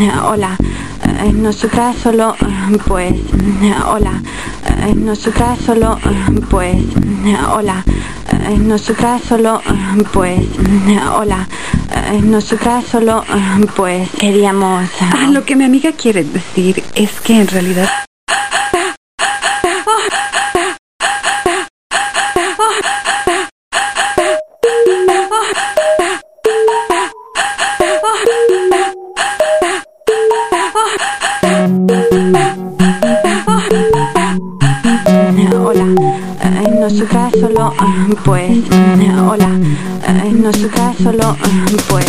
hola, nosotras solo, pues, hola, nosotras solo, pues, hola, nosotras solo, pues, hola, nosotras solo, pues, queríamos... Lo que mi amiga quiere decir es que en realidad... Hola, nosotras solo, pues, hola, nosotras solo, pues.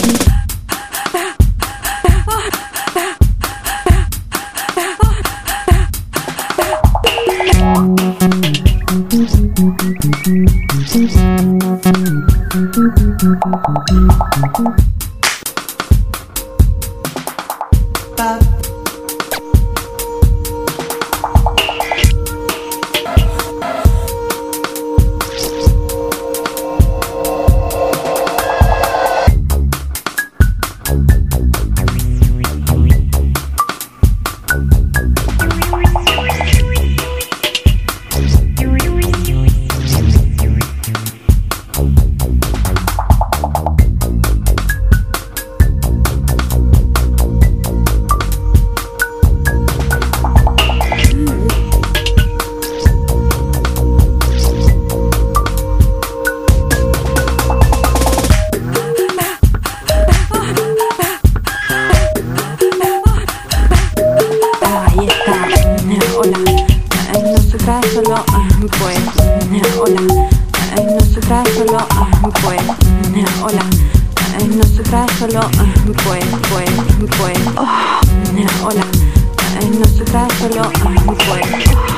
Nosotras solo, pues, hola, nosotras solo, pues, hola, nosotras solo, pues, hola, nosotras solo, pues.